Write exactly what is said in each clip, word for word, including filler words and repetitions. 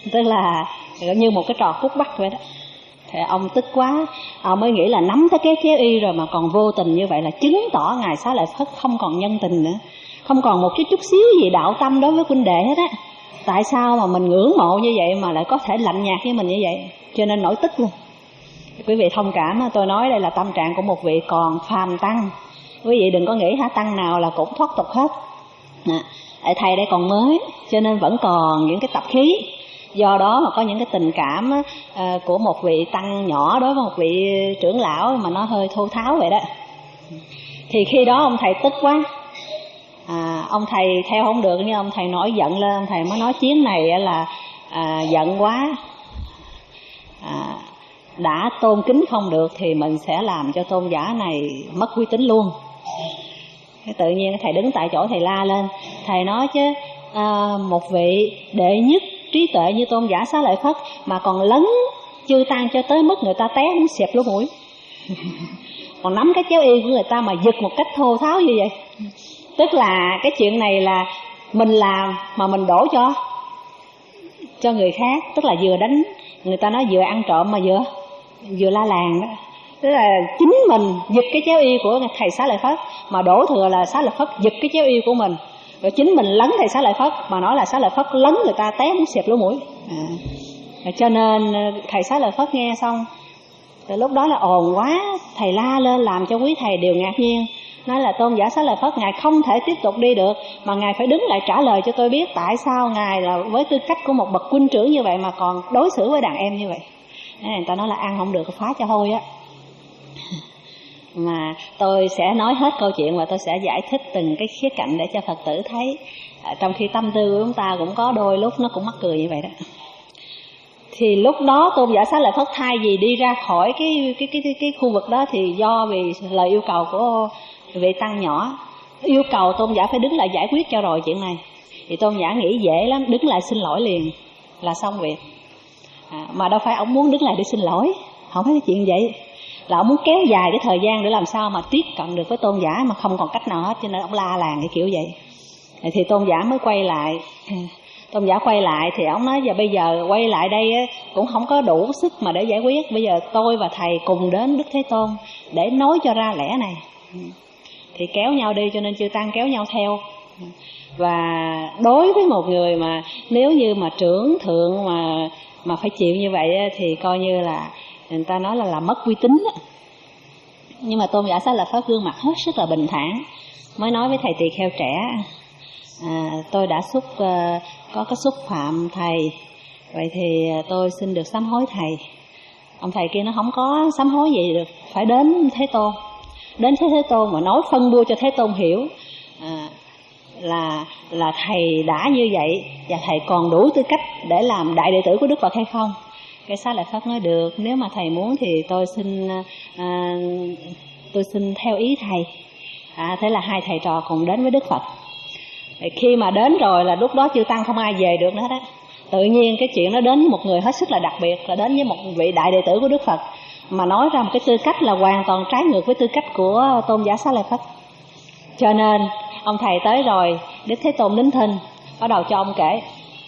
Tức là như một cái trò cút bắt vậy đó. Thì ông tức quá, ông mới nghĩ là nắm tới cái chéo y rồi mà còn vô tình như vậy là chứng tỏ Ngài Xá Lợi Phất không còn nhân tình nữa, không còn một chút chút xíu gì đạo tâm đối với huynh đệ hết á. Tại sao mà mình ngưỡng mộ như vậy mà lại có thể lạnh nhạt với mình như vậy? Cho nên nổi tức luôn. Quý vị thông cảm, tôi nói đây là tâm trạng của một vị còn phàm tăng. Quý vị đừng có nghĩ hả tăng nào là cũng thoát tục hết. À, thầy đây còn mới, cho nên vẫn còn những cái tập khí. Do đó mà có những cái tình cảm á, à, của một vị tăng nhỏ đối với một vị trưởng lão mà nó hơi thô tháo vậy đó. Thì khi đó ông thầy tức quá, à, ông thầy theo không được, nhưng ông thầy nổi giận lên. Ông thầy mới nói chuyến này là à, giận quá, à, đã tôn kính không được thì mình sẽ làm cho tôn giả này mất uy tín luôn. Tự nhiên thầy đứng tại chỗ thầy la lên. Thầy nói chứ à, một vị đệ nhất trí tuệ như tôn giả Xá Lợi Phất mà còn lấn chư tăng cho tới mức người ta té muốn xẹp lỗ mũi, còn nắm cái chéo y của người ta mà giật một cách thô tháo như vậy. Tức là cái chuyện này là mình làm mà mình đổ cho cho người khác. Tức là vừa đánh, người ta nói vừa ăn trộm mà vừa vừa la làng đó. Tức là chính mình giật cái chéo y của thầy Xá Lợi Phất mà đổ thừa là Xá Lợi Phất giật cái chéo y của mình. Rồi chính mình lấn thầy Xá Lợi Phất mà nói là Xá Lợi Phất lấn người ta té muốn xẹp lỗ mũi. À, cho nên thầy Xá Lợi Phất nghe xong, từ lúc đó là ồn quá, thầy la lên làm cho quý thầy đều ngạc nhiên. Nói là tôn giả Xá Lợi Phất Ngài không thể tiếp tục đi được, mà Ngài phải đứng lại trả lời cho tôi biết tại sao Ngài là với tư cách của một bậc huynh trưởng như vậy mà còn đối xử với đàn em như vậy. Người ta nói là ăn không được phá cho hôi á. Mà tôi sẽ nói hết câu chuyện và tôi sẽ giải thích từng cái khía cạnh để cho Phật tử thấy. À, trong khi tâm tư của chúng ta cũng có đôi lúc nó cũng mắc cười như vậy đó. Thì lúc đó tôn giả Xá Lợi Phất thay vì đi ra khỏi cái cái cái cái, cái khu vực đó, thì do vì lời yêu cầu của vị tăng nhỏ yêu cầu tôn giả phải đứng lại giải quyết cho rồi chuyện này, thì tôn giả nghĩ dễ lắm, đứng lại xin lỗi liền là xong việc. À, mà đâu phải ông muốn đứng lại để xin lỗi, không phải cái chuyện vậy, là ông muốn kéo dài cái thời gian để làm sao mà tiếp cận được với tôn giả mà không còn cách nào hết, cho nên ông la làng cái kiểu vậy. Thì tôn giả mới quay lại. Tôn giả quay lại thì ông nói giờ bây giờ quay lại đây cũng không có đủ sức mà để giải quyết. Bây giờ tôi và thầy cùng đến Đức Thế Tôn để nói cho ra lẽ này. Thì kéo nhau đi, cho nên chư tăng kéo nhau theo. Và đối với một người mà nếu như mà trưởng thượng mà mà phải chịu như vậy thì coi như là người ta nói là làm mất uy tín đó. Nhưng mà tôn giả Xá Lợi Phất gương mặt hết sức là bình thản, mới nói với thầy tỳ kheo trẻ: à, tôi đã xúc uh, có cái xúc phạm thầy, vậy thì tôi xin được sám hối thầy. Ông thầy kia nó không có sám hối gì được, phải đến Thế Tôn, đến Thế Tôn mà nói phân bua cho Thế Tôn hiểu à, là là thầy đã như vậy và thầy còn đủ tư cách để làm đại đệ tử của Đức Phật hay không. Cái Xá Lợi Phất nói được, nếu mà thầy muốn thì tôi xin à, tôi xin theo ý thầy. À, thế là hai thầy trò cùng đến với Đức Phật. Thì khi mà đến rồi là lúc đó chư tăng không ai về được nữa đó. Tự nhiên cái chuyện nó đến một người hết sức là đặc biệt, là đến với một vị đại đệ tử của Đức Phật, mà nói ra một cái tư cách là hoàn toàn trái ngược với tư cách của tôn giả Xá Lợi Phất. Cho nên ông thầy tới rồi, Đức Thế Tôn nín thinh, bắt đầu cho ông kể.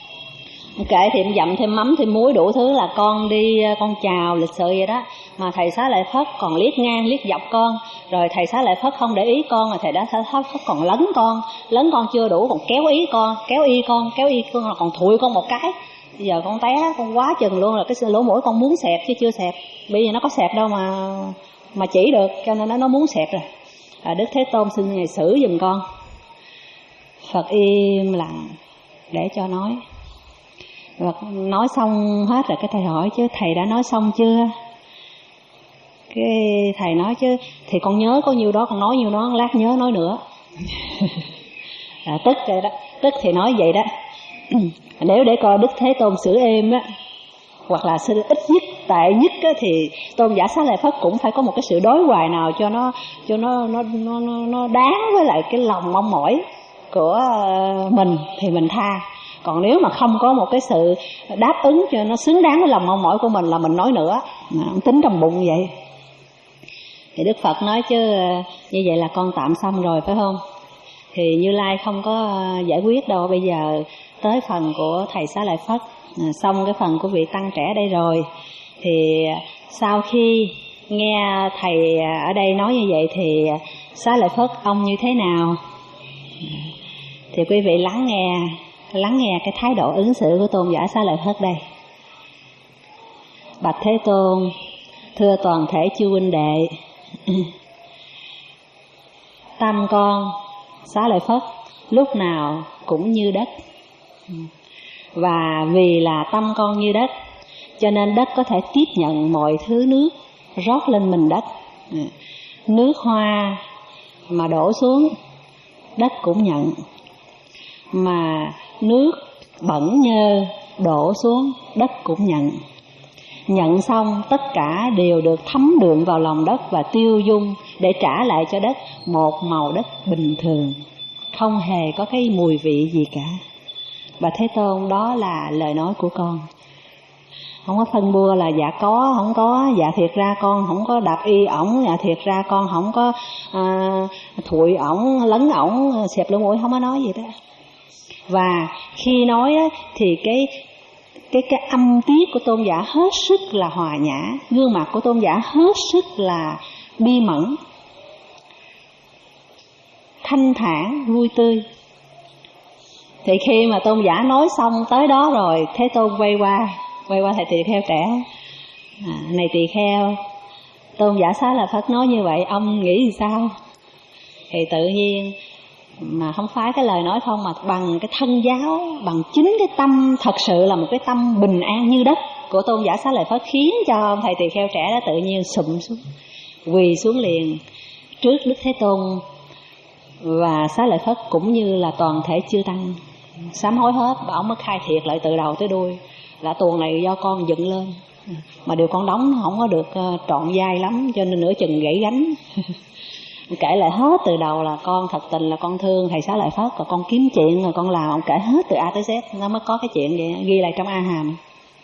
Ông kể thì ông dặm thêm mắm thêm muối đủ thứ, là con đi con chào lịch sự vậy đó, mà thầy Xá Lợi Phất còn liếc ngang liếc dọc con, rồi thầy Xá Lợi Phất không để ý con, mà thầy đã Xá Lợi Phất còn lấn con, lấn con chưa đủ còn kéo ý con, kéo y con, kéo y con là còn thụi con một cái. Bây giờ con té, con quá chừng luôn, là cái lỗ mũi con muốn xẹp chứ chưa xẹp. Bây giờ nó có xẹp đâu mà mà chỉ được, cho nên nó nó muốn xẹp rồi. À, Đức Thế Tôn xin Ngài xử giùm con. Phật im lặng để cho nói. Và nói xong hết rồi cái thầy hỏi chứ thầy đã nói xong chưa? Cái thầy nói chứ thì con nhớ có nhiêu đó, con nói nhiêu đó, lát nhớ nói nữa. À, tức rồi đó, tức thì nói vậy đó. Nếu để coi Đức Thế Tôn xử êm á, hoặc là ít nhất tệ nhất á, thì tôn giả Xá Lợi Phất cũng phải có một cái sự đối hoài nào cho nó cho nó nó nó nó đáng với lại cái lòng mong mỏi của mình thì mình tha. Còn nếu mà không có một cái sự đáp ứng cho nó xứng đáng với lòng mong mỏi của mình là mình nói nữa, không tính trong bụng vậy. Thì Đức Phật nói chứ như vậy là con tạm xong rồi phải không? Thì Như Lai không có giải quyết đâu, bây giờ tới phần của thầy Xá Lợi Phất, à, xong cái phần của vị tăng trẻ đây rồi, thì sau khi nghe thầy ở đây nói như vậy thì Xá Lợi Phất ông như thế nào? Thì quý vị lắng nghe, lắng nghe cái thái độ ứng xử của tôn giả Xá Lợi Phất đây. Bạch Thế Tôn, thưa toàn thể chư huynh đệ, tâm con Xá Lợi Phất lúc nào cũng như đất, và vì là tâm con như đất cho nên đất có thể tiếp nhận mọi thứ nước rót lên mình đất. Nước hoa mà đổ xuống đất cũng nhận, mà nước bẩn nhơ đổ xuống đất cũng nhận. Nhận xong tất cả đều được thấm đượm vào lòng đất và tiêu dung để trả lại cho đất một màu đất bình thường, không hề có cái mùi vị gì cả. Và Thế Tôn, đó là lời nói của con. Không có phân bua là dạ có, không có, dạ thiệt ra con không có đạp y ổng, dạ thiệt ra con không có à, thụi ổng, lấn ổng, xẹp lỗ mũi, không có nói gì đó. Và khi nói á, thì cái cái cái âm tiết của tôn giả hết sức là hòa nhã, gương mặt của tôn giả hết sức là bi mẫn, thanh thản, vui tươi. Thì khi mà tôn giả nói xong tới đó rồi, Thế Tôn quay qua, quay qua thầy tỳ kheo trẻ, à, này tỳ kheo, tôn giả Xá Lợi Phất nói như vậy, ông nghĩ sao? Thì tự nhiên mà không phải cái lời nói không, mà bằng cái thân giáo, bằng chính cái tâm thật sự là một cái tâm bình an như đất của tôn giả Xá Lợi Phất, khiến cho ông thầy tỳ kheo trẻ đó tự nhiên sụm xuống, quỳ xuống liền trước Đức Thế Tôn. Và Xá Lợi Phất cũng như là toàn thể chư tăng sám hối hết, và ông mới khai thiệt lại từ đầu tới đuôi là tuần này do con dựng lên, mà điều con đóng không có được trọn vai lắm, cho nên nửa chừng gãy gánh. Kể lại hết từ đầu là con thật tình là con thương thầy Xá Lợi Phất, và con kiếm chuyện rồi con làm, ông kể hết từ A tới Z, nó mới có cái chuyện vậy, ghi lại trong A Hàm.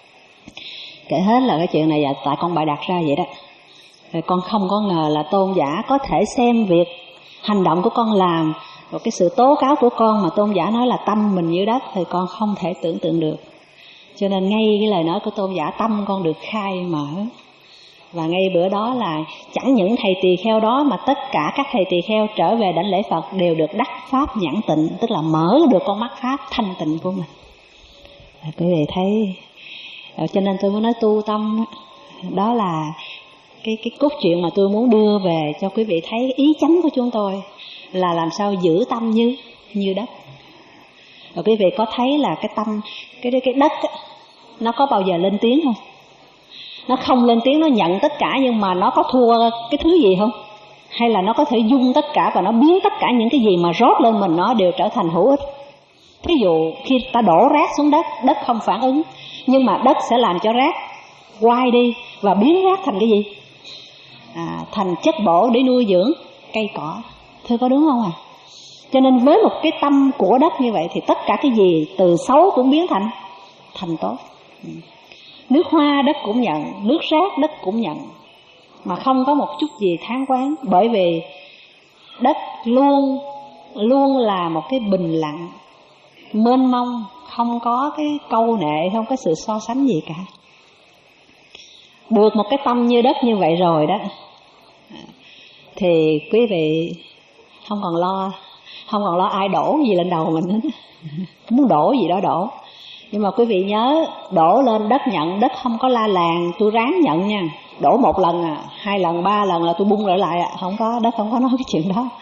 Kể hết là cái chuyện này tại con bày đặt ra vậy đó. Rồi con không có ngờ là tôn giả có thể xem việc hành động của con làm và cái sự tố cáo của con mà tôn giả nói là tâm mình như đất, thì con không thể tưởng tượng được. Cho nên ngay cái lời nói của tôn giả, tâm con được khai mở. Và ngay bữa đó là chẳng những thầy tỳ kheo đó mà tất cả các thầy tỳ kheo trở về đảnh lễ Phật đều được đắc pháp nhãn tịnh, tức là mở được con mắt pháp thanh tịnh của mình. Quý vị thấy, cho nên tôi muốn nói tu tâm đó là cái cái cốt truyện mà tôi muốn đưa về cho quý vị thấy ý chánh của chúng tôi là làm sao giữ tâm như như đất. Và quý vị có thấy là cái tâm, cái cái đất á, nó có bao giờ lên tiếng không? Nó không lên tiếng, nó nhận tất cả, nhưng mà nó có thua cái thứ gì không? Hay là nó có thể dung tất cả và nó biến tất cả những cái gì mà rót lên mình nó đều trở thành hữu ích. Ví dụ khi ta đổ rác xuống đất, đất không phản ứng, nhưng mà đất sẽ làm cho rác quay đi và biến rác thành cái gì? À, thành chất bổ để nuôi dưỡng cây cỏ. Thưa có đúng không à? Cho nên với một cái tâm của đất như vậy thì tất cả cái gì từ xấu cũng biến thành thành tốt. Nước hoa đất cũng nhận, nước rác đất cũng nhận, mà không có một chút gì than quán, bởi vì đất luôn luôn là một cái bình lặng, mênh mông, không có cái câu nệ, không có sự so sánh gì cả. Được một cái tâm như đất như vậy rồi đó, thì quý vị không còn lo, không còn lo ai đổ gì lên đầu mình hết. Muốn đổ gì đó đổ. Nhưng mà quý vị nhớ, đổ lên đất nhận, đất không có la làng tôi ráng nhận nha. Đổ một lần à, hai lần, ba lần là tôi bung trở lại à. Không có, đất không có nói cái chuyện đó.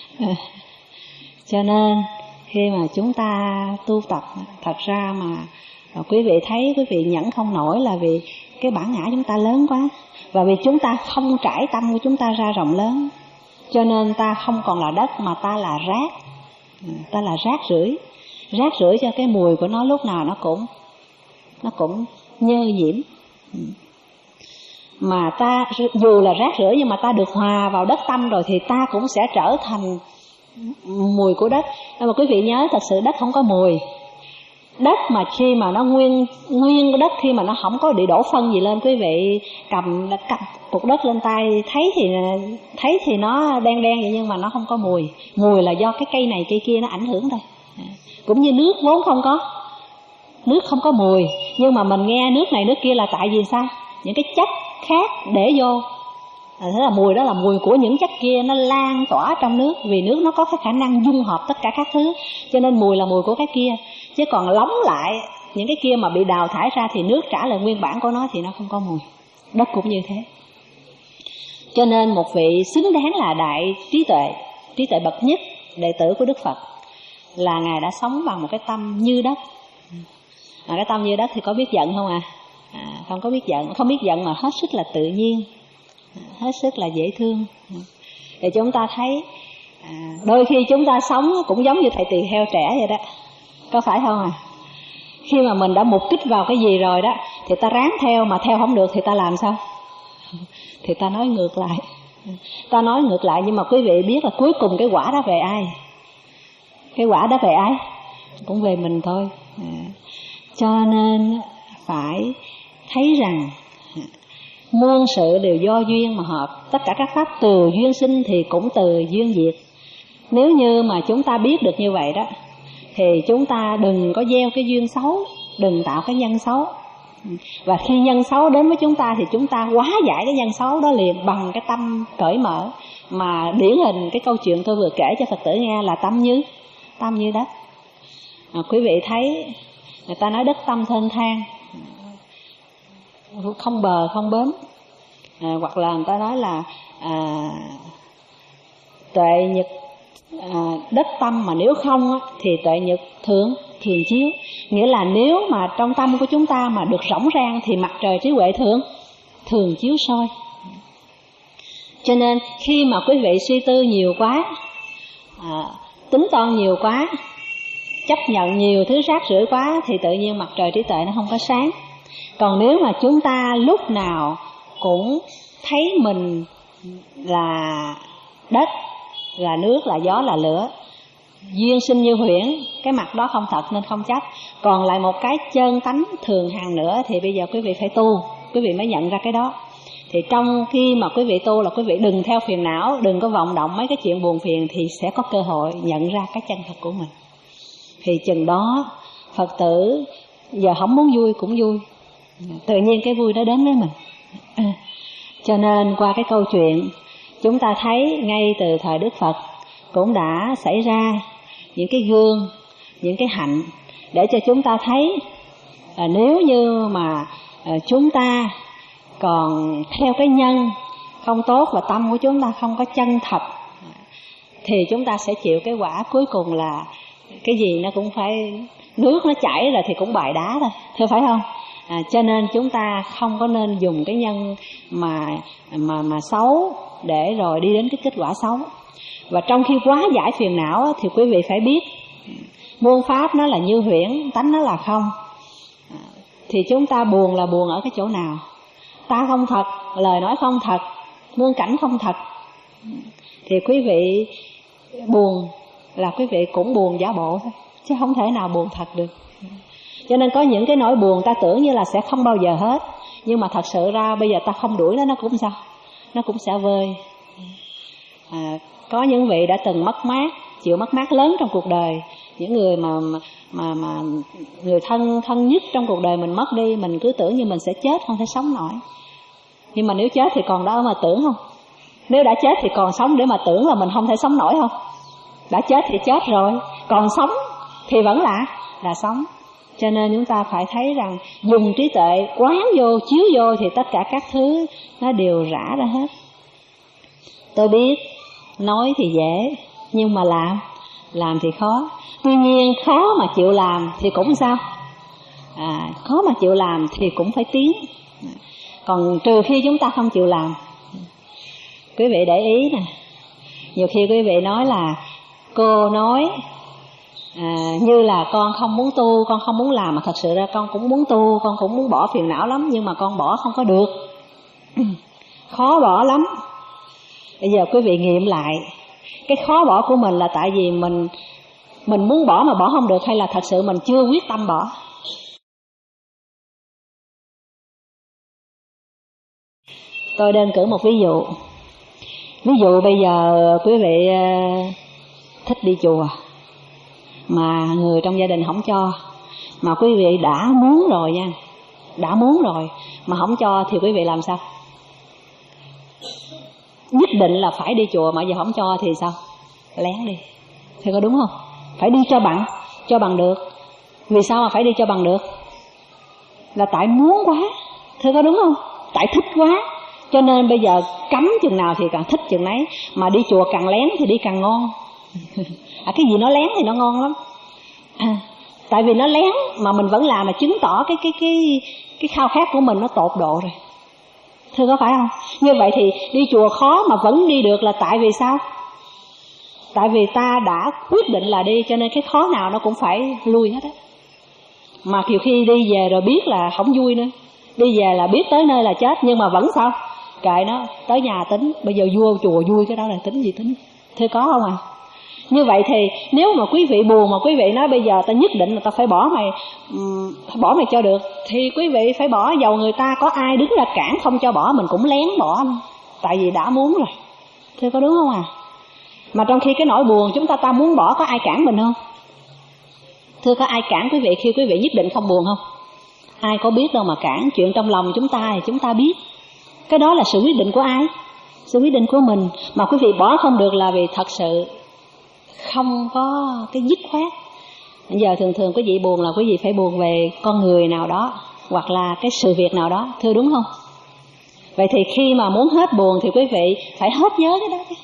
Cho nên khi mà chúng ta tu tập, thật ra mà quý vị thấy quý vị nhẫn không nổi là vì cái bản ngã chúng ta lớn quá. Và vì chúng ta không trải tâm của chúng ta ra rộng lớn, cho nên ta không còn là đất mà ta là rác. Ta là rác rưởi. Rác rưởi cho cái mùi của nó lúc nào nó cũng Nó cũng nhơ nhiễm. Mà ta dù là rác rưởi nhưng mà ta được hòa vào đất tâm rồi, thì ta cũng sẽ trở thành mùi của đất. Nhưng mà quý vị nhớ, thật sự đất không có mùi. Đất mà khi mà nó nguyên nguyên của đất, khi mà nó không có bị đổ phân gì lên, quý vị cầm cầm cục đất lên tay thấy thì thấy thì nó đen đen vậy, nhưng mà nó không có mùi. Mùi là do cái cây này cây kia nó ảnh hưởng thôi. Cũng như nước vốn không có nước không có mùi, nhưng mà mình nghe nước này nước kia là tại vì sao? Những cái chất khác để vô, à, thế là mùi đó là mùi của những chất kia nó lan tỏa trong nước, vì nước nó có cái khả năng dung hợp tất cả các thứ, cho nên mùi là mùi của cái kia. Chứ còn lóng lại những cái kia mà bị đào thải ra thì nước trả lại nguyên bản của nó thì nó không có mùi. Đất cũng như thế. Cho nên một vị xứng đáng là đại trí tuệ, trí tuệ bậc nhất, đệ tử của Đức Phật, là Ngài đã sống bằng một cái tâm như đất. À, cái tâm như đất thì có biết giận không à? À, không có biết giận, không biết giận mà hết sức là tự nhiên, hết sức là dễ thương. Thì chúng ta thấy à, đôi khi chúng ta sống cũng giống như thầy tỳ kheo trẻ vậy đó, có phải không à? Khi mà mình đã mục kích vào cái gì rồi đó thì ta ráng theo, mà theo không được thì ta làm sao? Thì ta nói ngược lại. Ta nói ngược lại, nhưng mà quý vị biết là cuối cùng cái quả đó về ai? Cái quả đó về ai? Cũng về mình thôi. À, cho nên phải thấy rằng muôn sự đều do duyên mà hợp. Tất cả các pháp từ duyên sinh thì cũng từ duyên diệt. Nếu như mà chúng ta biết được như vậy đó thì chúng ta đừng có gieo cái duyên xấu, đừng tạo cái nhân xấu. Và khi nhân xấu đến với chúng ta thì chúng ta hóa giải cái nhân xấu đó liền bằng cái tâm cởi mở. Mà điển hình cái câu chuyện tôi vừa kể cho Phật tử nghe là tâm như tâm như đất. À, quý vị thấy người ta nói đất tâm thênh thang, không bờ không bến, à, hoặc là người ta nói là à, tuệ nhật à, đất tâm mà nếu không á, thì tuệ nhật thường thường chiếu. Nghĩa là nếu mà trong tâm của chúng ta mà được rỗng rang thì mặt trời trí huệ thường thường chiếu soi. Cho nên khi mà quý vị suy tư nhiều quá, à, tính toán nhiều quá, chấp nhận nhiều thứ rác rưởi quá thì tự nhiên mặt trời trí tuệ nó không có sáng. Còn nếu mà chúng ta lúc nào cũng thấy mình là đất, là nước, là gió, là lửa, duyên sinh như huyễn, cái mặt đó không thật nên không chấp. Còn lại một cái chân tánh thường hằng nữa thì bây giờ quý vị phải tu, quý vị mới nhận ra cái đó. Thì trong khi mà quý vị tu là quý vị đừng theo phiền não, đừng có vọng động mấy cái chuyện buồn phiền, thì sẽ có cơ hội nhận ra cái chân thật của mình. Thì chừng đó Phật tử giờ không muốn vui cũng vui, tự nhiên cái vui đó đến với mình. À, cho nên qua cái câu chuyện chúng ta thấy ngay từ thời Đức Phật cũng đã xảy ra những cái gương, những cái hạnh để cho chúng ta thấy à, nếu như mà à, chúng ta còn theo cái nhân không tốt và tâm của chúng ta không có chân thật thì chúng ta sẽ chịu cái quả cuối cùng là cái gì nó cũng phải, nước nó chảy rồi thì cũng bài đá thôi, thưa phải không? À, cho nên chúng ta không có nên dùng cái nhân mà mà mà xấu để rồi đi đến cái kết quả xấu. Và trong khi hóa giải phiền não thì quý vị phải biết muôn pháp nó là như huyễn, tánh nó là không. À, thì chúng ta buồn là buồn ở cái chỗ nào? Ta không thật, lời nói không thật, muôn cảnh không thật. Thì quý vị buồn là quý vị cũng buồn giả bộ thôi, chứ không thể nào buồn thật được. Cho nên có những cái nỗi buồn ta tưởng như là sẽ không bao giờ hết, nhưng mà thật sự ra bây giờ ta không đuổi nó, nó cũng sao? Nó cũng sẽ vơi. À, có những vị đã từng mất mát, chịu mất mát lớn trong cuộc đời. Những người mà mà mà người thân thân nhất trong cuộc đời mình mất đi, mình cứ tưởng như mình sẽ chết, không thể sống nổi. Nhưng mà nếu chết thì còn đó mà tưởng không? Nếu đã chết thì còn sống để mà tưởng là mình không thể sống nổi không? Đã chết thì chết rồi, còn sống thì vẫn là là sống. Cho nên chúng ta phải thấy rằng dùng trí tuệ quán vô, chiếu vô thì tất cả các thứ nó đều rã ra hết. Tôi biết nói thì dễ, nhưng mà làm làm thì khó. Tuy nhiên khó mà chịu làm thì cũng sao? À, khó mà chịu làm thì cũng phải tiến. Còn trừ khi chúng ta không chịu làm. Quý vị để ý nè, nhiều khi quý vị nói là cô nói à, như là con không muốn tu, con không muốn làm, mà thật sự ra con cũng muốn tu, con cũng muốn bỏ phiền não lắm, nhưng mà con bỏ không có được, khó bỏ lắm. Bây giờ quý vị nghiệm lại, cái khó bỏ của mình là tại vì mình mình muốn bỏ mà bỏ không được, hay là thật sự mình chưa quyết tâm bỏ? Tôi đơn cử một ví dụ. Ví dụ bây giờ quý vị thích đi chùa mà người trong gia đình không cho, Mà quý vị đã muốn rồi nha, đã muốn rồi mà không cho thì quý vị làm sao? Nhất định là phải đi chùa mà giờ không cho thì sao? Lén đi. Thì có đúng không? Phải đi cho bằng, cho bằng được. Vì sao mà phải đi cho bằng được? Là tại muốn quá. Thưa có đúng không? Tại thích quá. Cho nên bây giờ cấm chừng nào thì càng thích chừng nấy. Mà đi chùa càng lén thì đi càng ngon. À, cái gì nó lén thì nó ngon lắm. À, tại vì nó lén mà mình vẫn làm, là chứng tỏ cái cái cái cái khao khát của mình nó tột độ rồi. Thưa có phải không? Như vậy thì đi chùa khó mà vẫn đi được là tại vì sao? Tại vì ta đã quyết định là đi, cho nên cái khó nào nó cũng phải lui hết á. Mà nhiều khi đi về rồi biết là không vui nữa. Đi về là biết tới nơi là chết, nhưng mà vẫn sao? Kệ nó, tới nhà tính. Bây giờ vô chùa vui cái đó là tính gì tính. Thưa có không à? Như vậy thì nếu mà quý vị buồn mà quý vị nói bây giờ ta nhất định là ta phải bỏ mày, um, bỏ mày cho được, thì quý vị phải bỏ, dầu người ta có ai đứng ra cản không cho bỏ mình cũng lén bỏ luôn. Tại vì đã muốn rồi. Thưa có đúng không à? Mà trong khi cái nỗi buồn chúng ta ta muốn bỏ, có ai cản mình không? Thưa có ai cản quý vị khi quý vị nhất định không buồn không? Ai có biết đâu mà cản. Chuyện trong lòng chúng ta thì chúng ta biết. Cái đó là sự quyết định của ai? Sự quyết định của mình. Mà quý vị bỏ không được là vì thật sự không có cái dứt khoát. Bây giờ thường thường quý vị buồn là quý vị phải buồn về con người nào đó, hoặc là cái sự việc nào đó. Thưa đúng không? Vậy thì khi mà muốn hết buồn thì quý vị phải hết nhớ cái đó.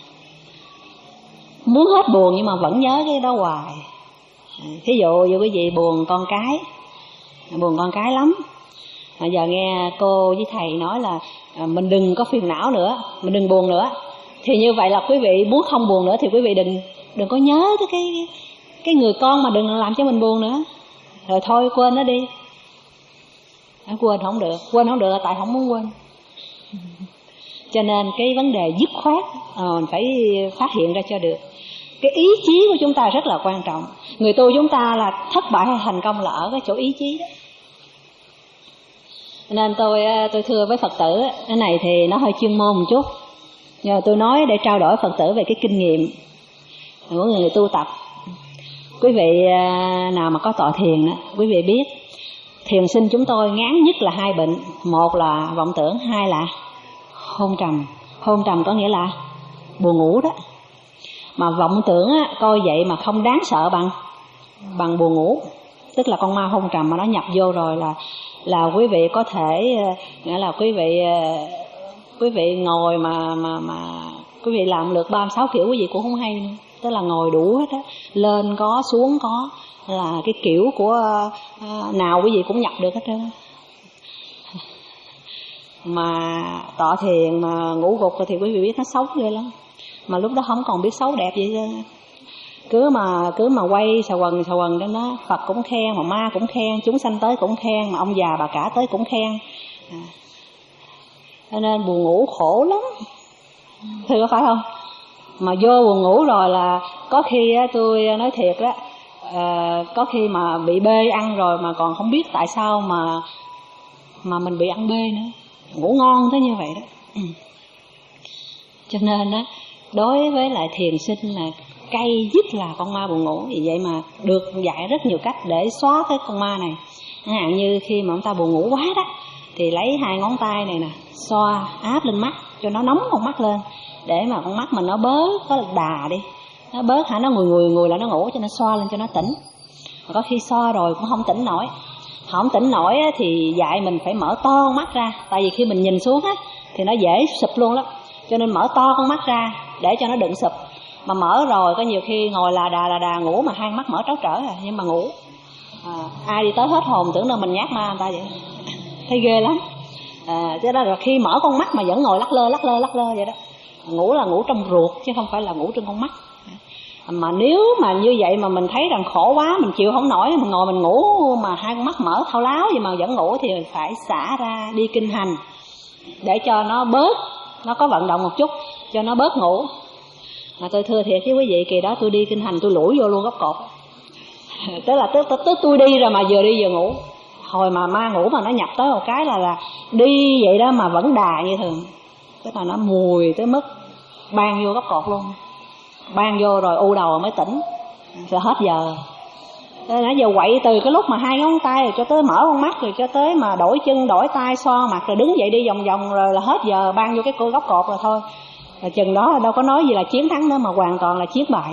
Muốn hết buồn nhưng mà vẫn nhớ cái đó hoài. Thí dụ như quý vị buồn con cái, buồn con cái lắm. Bây giờ nghe cô với thầy nói là mình đừng có phiền não nữa, mình đừng buồn nữa. Thì như vậy là quý vị muốn không buồn nữa thì quý vị đừng đừng có nhớ tới cái cái người con mà đừng làm cho mình buồn nữa. Rồi thôi quên nó đi. Quên không được, quên không được là tại không muốn quên. Cho nên cái vấn đề dứt khoát mình phải phát hiện ra cho được. Cái ý chí của chúng ta rất là quan trọng. Người tu chúng ta là thất bại hay thành công là ở cái chỗ ý chí đó. Nên tôi tôi thưa với Phật tử, cái này thì nó hơi chuyên môn một chút, nhưng mà tôi nói để trao đổi Phật tử về cái kinh nghiệm của người tu tập. Quý vị nào mà có tọa thiền đó, quý vị biết thiền sinh chúng tôi ngán nhất là hai bệnh. Một là vọng tưởng, hai là hôn trầm. Hôn trầm có nghĩa là buồn ngủ đó. Mà vọng tưởng á, coi vậy mà không đáng sợ bằng bằng buồn ngủ. Tức là con ma hôn trầm mà nó nhập vô rồi là là quý vị có thể, nghĩa là quý vị quý vị ngồi mà mà mà quý vị làm lượt ba mươi sáu kiểu quý vị cũng không hay nữa. Tức là ngồi đủ hết á, lên có xuống có, là cái kiểu của uh, nào quý vị cũng nhập được hết trơn. Mà tọa thiền mà ngủ gục thì quý vị biết nó xấu ghê lắm. Mà lúc đó không còn biết xấu đẹp gì hết. Cứ mà cứ mà quay xà quần xà quần đó, nó Phật cũng khen, mà ma cũng khen, chúng sanh tới cũng khen, mà ông già bà cả tới cũng khen. À. Cho nên buồn ngủ khổ lắm. Thì có phải không? Mà vô buồn ngủ rồi là có khi á, tôi nói thiệt đó, à, có khi mà bị bê ăn rồi mà còn không biết tại sao mà mà mình bị ăn bê nữa. Ngủ ngon tới như vậy đó. Ừ. Cho nên á, đối với lại thiền sinh là cay dứt là con ma buồn ngủ. Vì vậy mà được dạy rất nhiều cách để xóa cái con ma này. Chẳng hạn như khi mà ông ta buồn ngủ quá đó, thì lấy hai ngón tay này nè, xoa áp lên mắt cho nó nóng con mắt lên, để mà con mắt mình nó bớt có đà đi, nó bớt hả, nó ngùi ngùi ngùi là nó ngủ, cho nó xoa lên cho nó tỉnh. Mà có khi xoa rồi cũng không tỉnh nổi. Không tỉnh nổi á, thì dạy mình phải mở to con mắt ra. Tại vì khi mình nhìn xuống á, thì nó dễ sụp luôn lắm. Cho nên mở to con mắt ra để cho nó đừng sụp. Mà mở rồi có nhiều khi ngồi là đà là đà ngủ mà hai mắt mở tráo trở à, nhưng mà ngủ. À, ai đi tới hết hồn tưởng đâu mình nhát ma người ta vậy. Thấy ghê lắm. À, cho nên là khi mở con mắt mà vẫn ngồi lắc lơ lắc lơ lắc lơ vậy đó. Ngủ là ngủ trong ruột chứ không phải là ngủ trên con mắt. Mà nếu mà như vậy mà mình thấy rằng khổ quá, mình chịu không nổi, mình ngồi mình ngủ mà hai con mắt mở thao láo vậy mà vẫn ngủ, thì phải xả ra đi kinh hành để cho nó bớt, nó có vận động một chút cho nó bớt ngủ. Mà tôi thưa thiệt với quý vị, kỳ đó tôi đi kinh hành tôi lủi vô luôn góc cột. Tức là tức, tức, tức tôi đi rồi mà vừa đi vừa ngủ. Hồi mà ma ngủ mà nó nhập tới một cái là là đi vậy đó mà vẫn đà như thường. Tức là nó mùi tới mức ban vô góc cột luôn. Ban vô rồi u đầu mới tỉnh. Rồi hết giờ. Nãy giờ quậy từ cái lúc mà hai ngón tay rồi cho tới mở con mắt, rồi cho tới mà đổi chân đổi tay xoa mặt, rồi đứng dậy đi vòng vòng, rồi là hết giờ ban vô cái cô góc cột rồi thôi. Rồi chừng đó đâu có nói gì là chiến thắng nữa, mà hoàn toàn là chiến bại.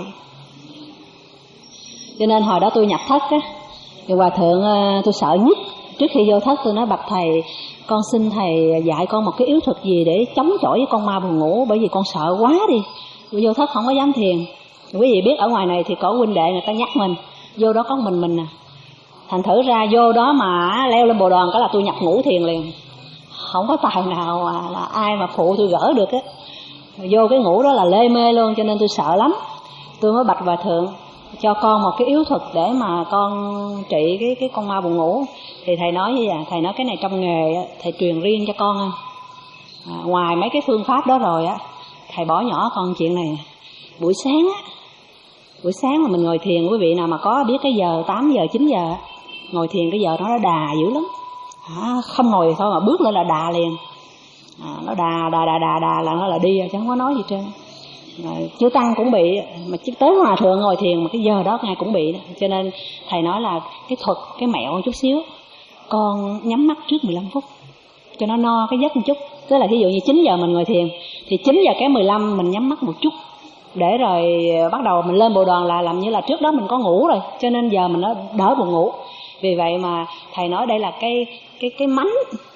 Cho nên hồi đó tôi nhập thất á, thì hòa thượng tôi sợ nhất. Trước khi vô thất tôi nói bạch thầy, con xin thầy dạy con một cái yếu thuật gì để chống chọi với con ma buồn ngủ, bởi vì con sợ quá đi. Tôi vô thất không có dám thiền. Quý vị biết ở ngoài này thì có huynh đệ người ta nhắc mình, vô đó có mình mình à. Thành thử ra vô đó mà leo lên bồ đoàn cái là tôi nhập ngủ thiền liền. Không có tài nào mà là ai mà phụ tôi gỡ được á. Vô cái ngủ đó là lê mê luôn, cho nên tôi sợ lắm. Tôi mới bạch hòa thượng cho con một cái yếu thuật để mà con trị cái cái con ma buồn ngủ. Thì thầy nói như vậy, thầy nói cái này trong nghề thầy truyền riêng cho con à. À, ngoài mấy cái phương pháp đó rồi á, thầy bỏ nhỏ con chuyện này. Buổi sáng á, buổi sáng mà mình ngồi thiền, quý vị nào mà có biết cái giờ tám giờ chín giờ ngồi thiền, cái giờ đó nó đà dữ lắm à, không ngồi thôi mà bước lên là đà liền à, nó đà đà đà đà đà là nó là đi, chứ không có nói gì trơn. Chư tăng cũng bị, mà chứ tới hòa thượng ngồi thiền mà cái giờ đó ngài cũng bị đó. Cho nên thầy nói là cái thuật, cái mẹo một chút xíu, con nhắm mắt trước mười lăm phút cho nó no cái giấc một chút. Tức là ví dụ như chín giờ mình ngồi thiền thì chín giờ cái mười lăm mình nhắm mắt một chút, để rồi bắt đầu mình lên bồ đoàn là làm như là trước đó mình có ngủ rồi, cho nên giờ mình nó đỡ buồn ngủ. Vì vậy mà thầy nói đây là cái cái cái mánh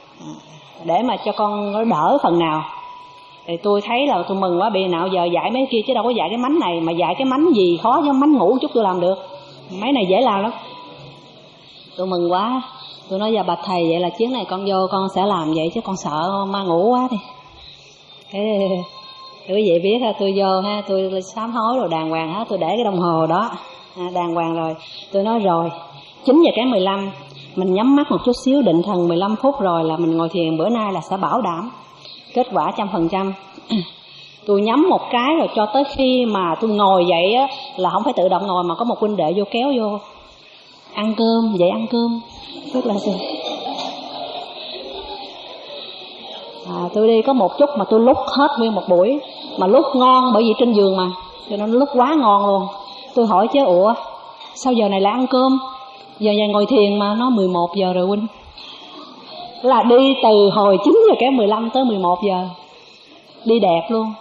để mà cho con nó đỡ phần nào. Thì tôi thấy là tôi mừng quá, bị nào giờ dạy mấy kia chứ đâu có dạy cái mánh này, mà dạy cái mánh gì khó chứ mánh ngủ chút tôi làm được, mấy này dễ làm lắm. Tôi mừng quá, tôi nói giờ bạch thầy vậy là chuyến này con vô con sẽ làm vậy, chứ con sợ ma ngủ quá đi. Cái quý vị biết ha, tôi vô ha, tôi sám hối rồi đàng hoàng hết, tôi để cái đồng hồ đó đàng hoàng rồi. Tôi nói rồi chín giờ cái mười lăm mình nhắm mắt một chút xíu, định thần mười lăm phút rồi là mình ngồi thiền, bữa nay là sẽ bảo đảm kết quả trăm phần trăm. Tôi nhắm một cái rồi cho tới khi mà tôi ngồi dậy á, là không phải tự động ngồi mà có một huynh đệ vô kéo vô ăn cơm, dậy ăn cơm. Tức là gì? À, tôi đi có một chút mà tôi lúc hết nguyên một buổi, mà lúc ngon bởi vì trên giường mà, cho nên lúc quá ngon luôn. Tôi hỏi chứ ủa sao giờ này lại ăn cơm, giờ này ngồi thiền mà. Nó mười một giờ rồi huynh. Là đi từ hồi chín giờ cái mười lăm tới mười một giờ, đi đẹp luôn.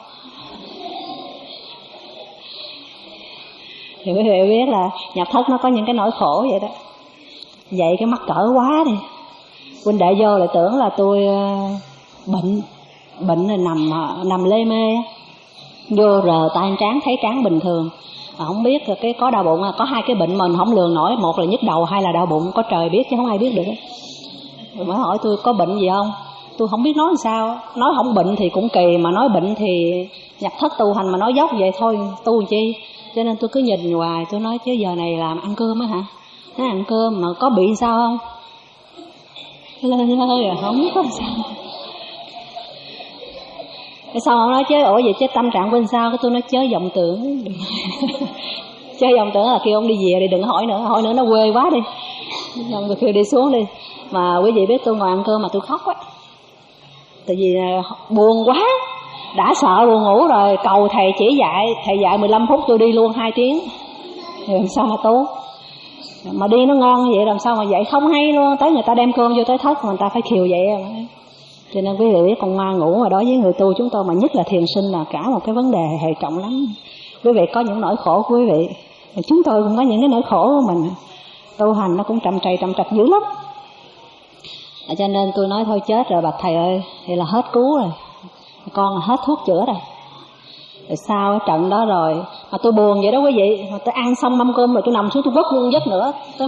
Thì quý vị biết là nhập thất nó có những cái nỗi khổ vậy đó. Vậy cái mắc cỡ quá đi, huynh đệ vô lại tưởng là tôi bệnh, bệnh rồi nằm nằm lê mê, vô rờ tay trán thấy trán bình thường, mà không biết cái có đau bụng. Có hai cái bệnh mình không lường nổi, một là nhức đầu, hai là đau bụng, có trời biết chứ không ai biết được. Rồi mới hỏi tôi có bệnh gì không, tôi không biết nói làm sao. Nói không bệnh thì cũng kỳ, mà nói bệnh thì nhập thất tu hành mà nói dốc vậy thôi tu chi. Cho nên tôi cứ nhìn hoài, tôi nói chứ giờ này làm ăn cơm á hả? Nó ăn cơm mà có bị sao không? Lơ lơ rồi không có sao. Cái sau ông nói chứ ủa vậy chứ tâm trạng bên sao? Cái tôi nói chớ vọng tưởng. Chớ vọng tưởng là kêu ông đi về đi, đừng hỏi nữa, hỏi nữa nó quê quá đi. Ông tôi kêu đi xuống đi. Mà quý vị biết tôi ngồi ăn cơm mà tôi khóc á, tại vì buồn quá, đã sợ buồn ngủ rồi, cầu thầy chỉ dạy, thầy dạy mười lăm phút tôi đi luôn hai tiếng, thì làm sao mà tu. Mà đi nó ngon như vậy làm sao mà dạy không hay luôn. Tới người ta đem cơm vô tới thất mà người ta phải khiều vậy. Cho nên quý vị biết con ma ngủ mà đối với người tu chúng tôi, mà nhất là thiền sinh, là cả một cái vấn đề hệ trọng lắm. Quý vị có những nỗi khổ của quý vị, chúng tôi cũng có những cái nỗi khổ của mình. Tu hành nó cũng trầm trầy trầm trật dữ lắm. Cho nên tôi nói thôi chết rồi bạch thầy ơi, thì là hết cứu rồi, con là hết thuốc chữa rồi. Rồi sau cái trận đó rồi mà tôi buồn vậy đó quý vị, mà tôi ăn xong mâm cơm rồi tôi nằm xuống tôi vất luôn giấc nữa. Tôi...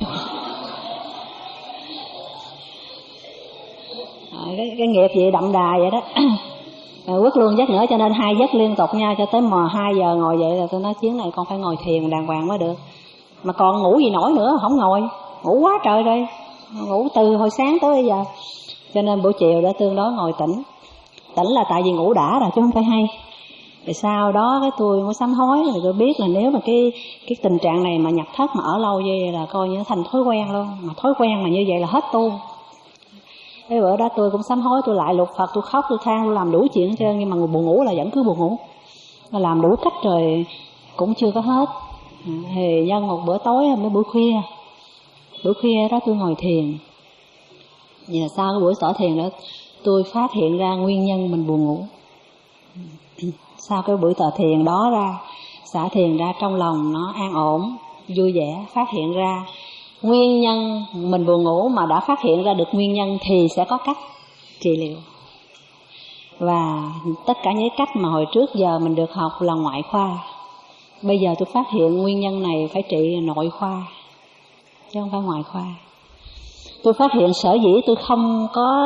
cái, cái nghiệp gì đậm đà vậy đó. Rồi quất luôn giấc nữa, cho nên hai giấc liên tục nha, cho tới mò hai giờ ngồi dậy rồi tôi nói chuyến này con phải ngồi thiền đàng hoàng mới được. Mà còn ngủ gì nổi nữa, không ngồi, ngủ quá trời rồi, ngủ từ hồi sáng tới bây giờ. Cho nên buổi chiều đã tương đối ngồi tỉnh. Tỉnh là tại vì ngủ đã rồi chứ không phải hay. Rồi sau đó cái tôi mới sám hối, rồi tôi biết là nếu mà cái cái tình trạng này mà nhập thất mà ở lâu như vậy là coi như nó thành thói quen luôn. Mà thói quen mà như vậy là hết tu. Cái bữa đó tôi cũng sám hối, tôi lại lục Phật, tôi khóc, tôi than, tôi làm đủ chuyện hết trơn, nhưng mà buồn ngủ là vẫn cứ buồn ngủ. Tôi làm đủ cách rồi cũng chưa có hết. Thì nhân một bữa tối mới buổi khuya, buổi khuya đó tôi ngồi thiền. Và sau cái buổi xỏ thiền đó tôi phát hiện ra nguyên nhân mình buồn ngủ. Sau cái buổi tọa thiền đó ra, xả thiền ra, trong lòng nó an ổn, vui vẻ, phát hiện ra nguyên nhân mình buồn ngủ. Mà đã phát hiện ra được nguyên nhân thì sẽ có cách trị liệu. Và tất cả những cách mà hồi trước giờ mình được học là ngoại khoa, bây giờ tôi phát hiện nguyên nhân này phải trị nội khoa chứ không phải ngoại khoa. Tôi phát hiện sở dĩ tôi không có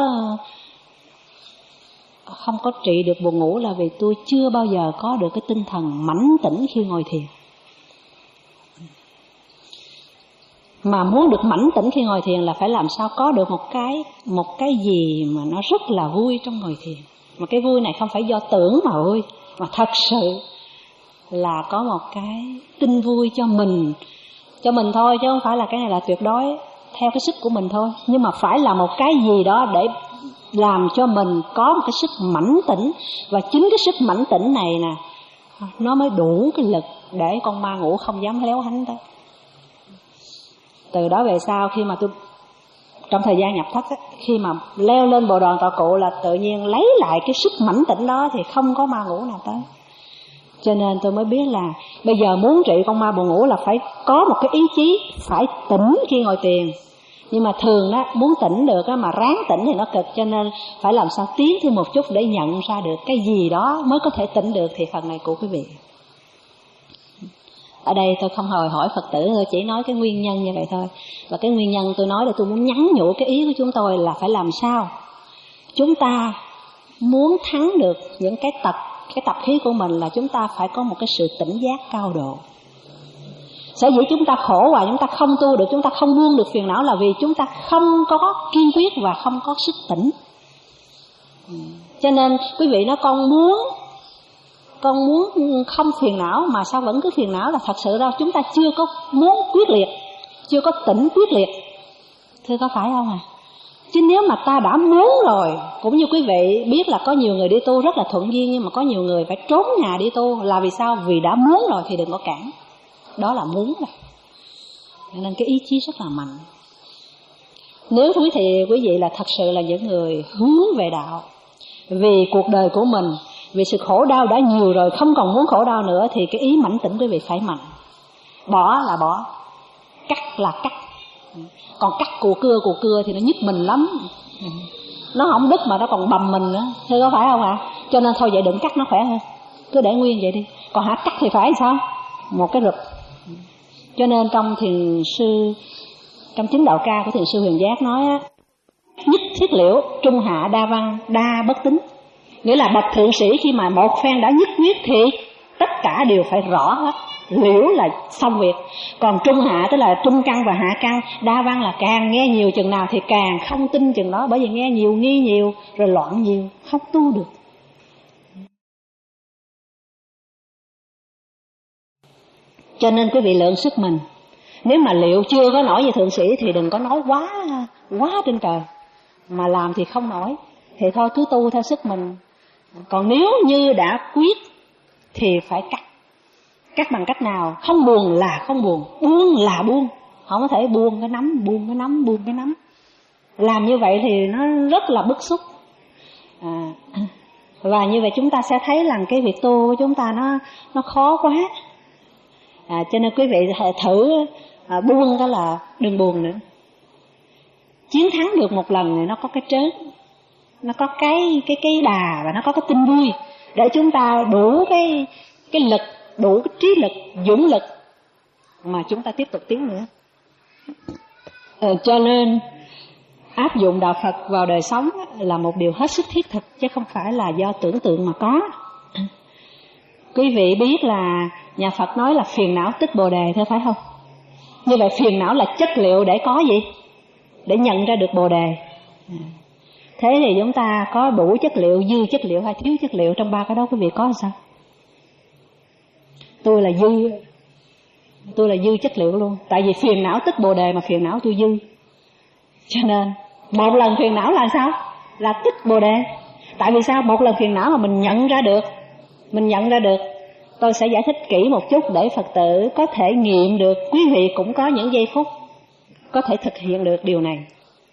không có trị được buồn ngủ là vì tôi chưa bao giờ có được cái tinh thần mãnh tỉnh khi ngồi thiền. Mà muốn được mãnh tỉnh khi ngồi thiền là phải làm sao có được một cái một cái gì mà nó rất là vui trong ngồi thiền. Mà cái vui này không phải do tưởng mà vui, mà thật sự là có một cái tin vui cho mình, cho mình thôi, chứ không phải là cái này là tuyệt đối theo cái sức của mình thôi. Nhưng mà phải là một cái gì đó để làm cho mình có một cái sức mãnh tỉnh. Và chính cái sức mãnh tỉnh này nè, nó mới đủ cái lực để con ma ngủ không dám léo hánh tới. Từ đó về sau, khi mà tôi trong thời gian nhập thất á, khi mà leo lên bồ đoàn tọa cụ là tự nhiên lấy lại cái sức mãnh tỉnh đó, thì không có ma ngủ nào tới. Cho nên tôi mới biết là bây giờ muốn trị con ma buồn ngủ là phải có một cái ý chí phải tỉnh khi ngồi thiền. Nhưng mà thường đó, muốn tỉnh được á, mà ráng tỉnh thì nó cực. Cho nên phải làm sao tiến thêm một chút để nhận ra được cái gì đó mới có thể tỉnh được. Thì phần này của quý vị, ở đây tôi không hồi hỏi Phật tử, tôi chỉ nói cái nguyên nhân như vậy thôi. Và cái nguyên nhân tôi nói là tôi muốn nhắn nhủ cái ý của chúng tôi là phải làm sao chúng ta muốn thắng được những cái tập cái tập khí của mình, là chúng ta phải có một cái sự tỉnh giác cao độ. Sở dĩ chúng ta khổ và chúng ta không tu được, chúng ta không buông được phiền não là vì chúng ta không có kiên quyết và không có sức tỉnh. Cho nên quý vị nói con muốn con muốn không phiền não mà sao vẫn cứ phiền não, là thật sự đâu chúng ta chưa có muốn quyết liệt, chưa có tỉnh quyết liệt. Thưa có phải không à? Chứ nếu mà ta đã muốn rồi, cũng như quý vị biết là có nhiều người đi tu rất là thuận duyên, nhưng mà có nhiều người phải trốn nhà đi tu. Là vì sao? Vì đã muốn rồi thì đừng có cản. Đó là muốn rồi. Nên cái ý chí rất là mạnh. Nếu quý thì quý vị là thật sự là những người hướng về đạo, vì cuộc đời của mình, vì sự khổ đau đã nhiều rồi, không còn muốn khổ đau nữa, thì cái ý mãnh tỉnh quý vị phải mạnh. Bỏ là bỏ, cắt là cắt. Còn cắt cù cưa cù cưa thì nó nhức mình lắm, nó không đứt mà nó còn bầm mình nữa. Thưa có phải không ạ? À? Cho nên thôi vậy đừng cắt, nó khỏe hơn, cứ để nguyên vậy đi. Còn hả cắt thì phải sao? Một cái rụp. Cho nên trong thiền sư, trong chính đạo ca của thiền sư Huyền Giác nói á, nhất thiết liễu, trung hạ đa văn, đa bất tính. Nghĩa là bậc thượng sĩ khi mà một phen đã nhất quyết thì tất cả đều phải rõ hết. Liễu là xong việc. Còn trung hạ tức là trung căn và hạ căn. Đa văn là càng nghe nhiều chừng nào thì càng không tin chừng đó. Bởi vì nghe nhiều, nghi nhiều, rồi loạn nhiều, không tu được. Cho nên quý vị lượng sức mình. Nếu mà liệu chưa có nổi về thượng sĩ thì đừng có nói quá quá trên trời. Mà làm thì không nổi, thì thôi cứ tu theo sức mình. Còn nếu như đã quyết thì phải cắt. Cắt bằng cách nào? Không buồn là không buồn, buông là buông. Không có thể buông cái nắm, buông cái nắm, buông cái nắm. Làm như vậy thì nó rất là bức xúc. À, và như vậy chúng ta sẽ thấy rằng cái việc tu của chúng ta nó nó khó quá. À, cho nên quý vị thử à, buông đó là đừng buồn nữa. Chiến thắng được một lần thì nó có cái trớn, nó có cái cái cái đà và nó có cái tin vui để chúng ta đủ cái cái lực, đủ cái trí lực, dũng lực mà chúng ta tiếp tục tiến nữa. À, cho nên áp dụng đạo Phật vào đời sống là một điều hết sức thiết thực, chứ không phải là do tưởng tượng mà có. Quý vị biết là nhà Phật nói là phiền não tức Bồ Đề, thế phải không? Như vậy phiền não là chất liệu để có gì? Để nhận ra được Bồ Đề. Thế thì chúng ta có đủ chất liệu, dư chất liệu hay thiếu chất liệu trong ba cái đó quý vị có sao? Tôi là dư, tôi là dư chất liệu luôn. Tại vì phiền não tức Bồ Đề mà phiền não tôi dư. Cho nên một lần phiền não là sao? Là tức Bồ Đề. Tại vì sao? Một lần phiền não mà mình nhận ra được, mình nhận ra được Tôi sẽ giải thích kỹ một chút để Phật tử có thể nghiệm được, quý vị cũng có những giây phút có thể thực hiện được điều này.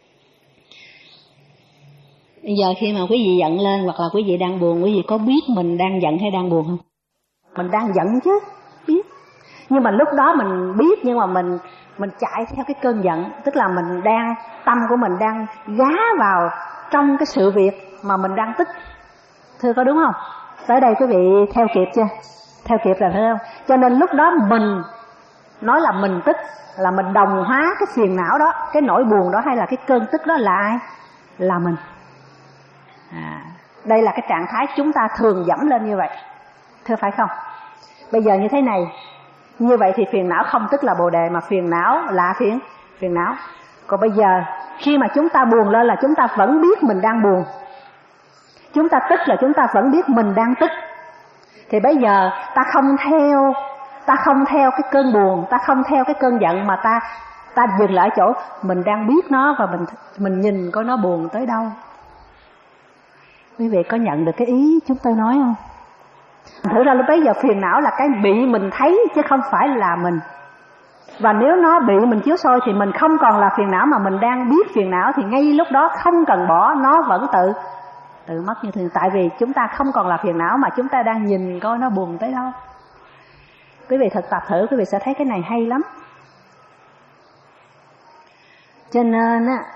Bây giờ khi mà quý vị giận lên hoặc là quý vị đang buồn, quý vị có biết mình đang giận hay đang buồn không? Mình đang giận chứ, biết. Nhưng mà lúc đó mình biết nhưng mà mình mình chạy theo cái cơn giận, tức là mình đang, tâm của mình đang gá vào trong cái sự việc mà mình đang tức. Thưa có đúng không? Tới đây quý vị theo kịp chưa? Theo kịp rồi phải không? Cho nên lúc đó mình nói là mình tức, là mình đồng hóa cái phiền não đó, cái nỗi buồn đó hay là cái cơn tức đó là ai? Là mình. À, đây là cái trạng thái chúng ta thường dẫm lên như vậy. Thưa phải không? Bây giờ như thế này, như vậy thì phiền não không tức là bồ đề, mà phiền não là phiền phiền não. Còn bây giờ khi mà chúng ta buồn lên là chúng ta vẫn biết mình đang buồn, chúng ta tức là chúng ta vẫn biết mình đang tức. Thì bây giờ ta không theo ta không theo cái cơn buồn, ta không theo cái cơn giận, mà ta ta dừng lại chỗ mình đang biết nó và mình mình nhìn coi nó buồn tới đâu. Quý vị có nhận được cái ý chúng tôi nói không? Thử ra lúc bấy giờ phiền não là cái bị mình thấy chứ không phải là mình. Và nếu nó bị mình chiếu soi thì mình không còn là phiền não mà mình đang biết phiền não, thì ngay lúc đó không cần bỏ, nó vẫn tự tự mất như thường. Tại vì chúng ta không còn là phiền não mà chúng ta đang nhìn coi nó buồn tới đâu. Quý vị thực tập thử, quý vị sẽ thấy cái này hay lắm. Cho nên á,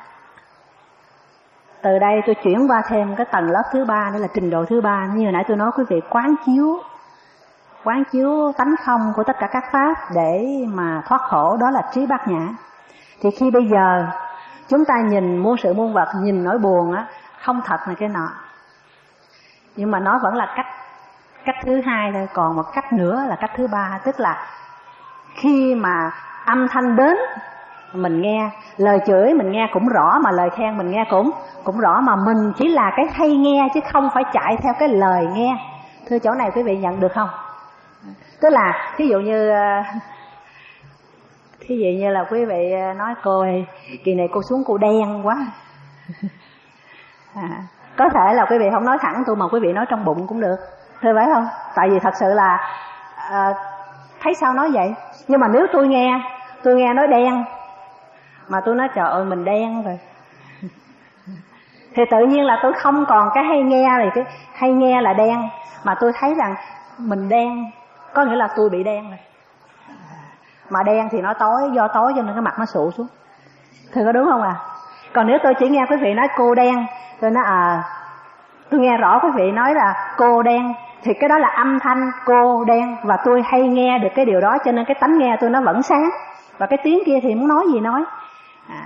từ đây tôi chuyển qua thêm cái tầng lớp thứ ba, đó là trình độ thứ ba. Như hồi nãy tôi nói quý vị quán chiếu, quán chiếu tánh không của tất cả các pháp để mà thoát khổ, đó là trí bát nhã. Thì khi bây giờ chúng ta nhìn muôn sự muôn vật, nhìn nỗi buồn á, không thật này cái nọ, nhưng mà nó vẫn là cách cách thứ hai thôi. Còn một cách nữa là cách thứ ba, tức là khi mà âm thanh đến mình nghe, lời chửi mình nghe cũng rõ, mà lời khen mình nghe cũng cũng rõ, mà mình chỉ là cái hay nghe chứ không phải chạy theo cái lời nghe. Thưa chỗ này quý vị nhận được không? Tức là thí dụ như thí dụ như là quý vị nói cô ơi, kỳ này cô xuống cô đen quá. À, có thể là quý vị không nói thẳng tôi mà quý vị nói trong bụng cũng được. Thưa phải không? Tại vì thật sự là à, thấy sao nói vậy. Nhưng mà nếu tôi nghe tôi nghe nói đen mà tôi nói trời ơi mình đen rồi, thì tự nhiên là tôi không còn cái hay nghe này, cái hay nghe là đen, mà tôi thấy rằng mình đen, có nghĩa là tôi bị đen rồi. Mà đen thì nó tối, do tối cho nên cái mặt nó sụ xuống. Thưa có đúng không à? Còn nếu tôi chỉ nghe quý vị nói cô đen, tôi nói à, tôi nghe rõ quý vị nói là cô đen, thì cái đó là âm thanh cô đen, và tôi hay nghe được cái điều đó, cho nên cái tánh nghe tôi nó vẫn sáng, và cái tiếng kia thì muốn nói gì nói. À,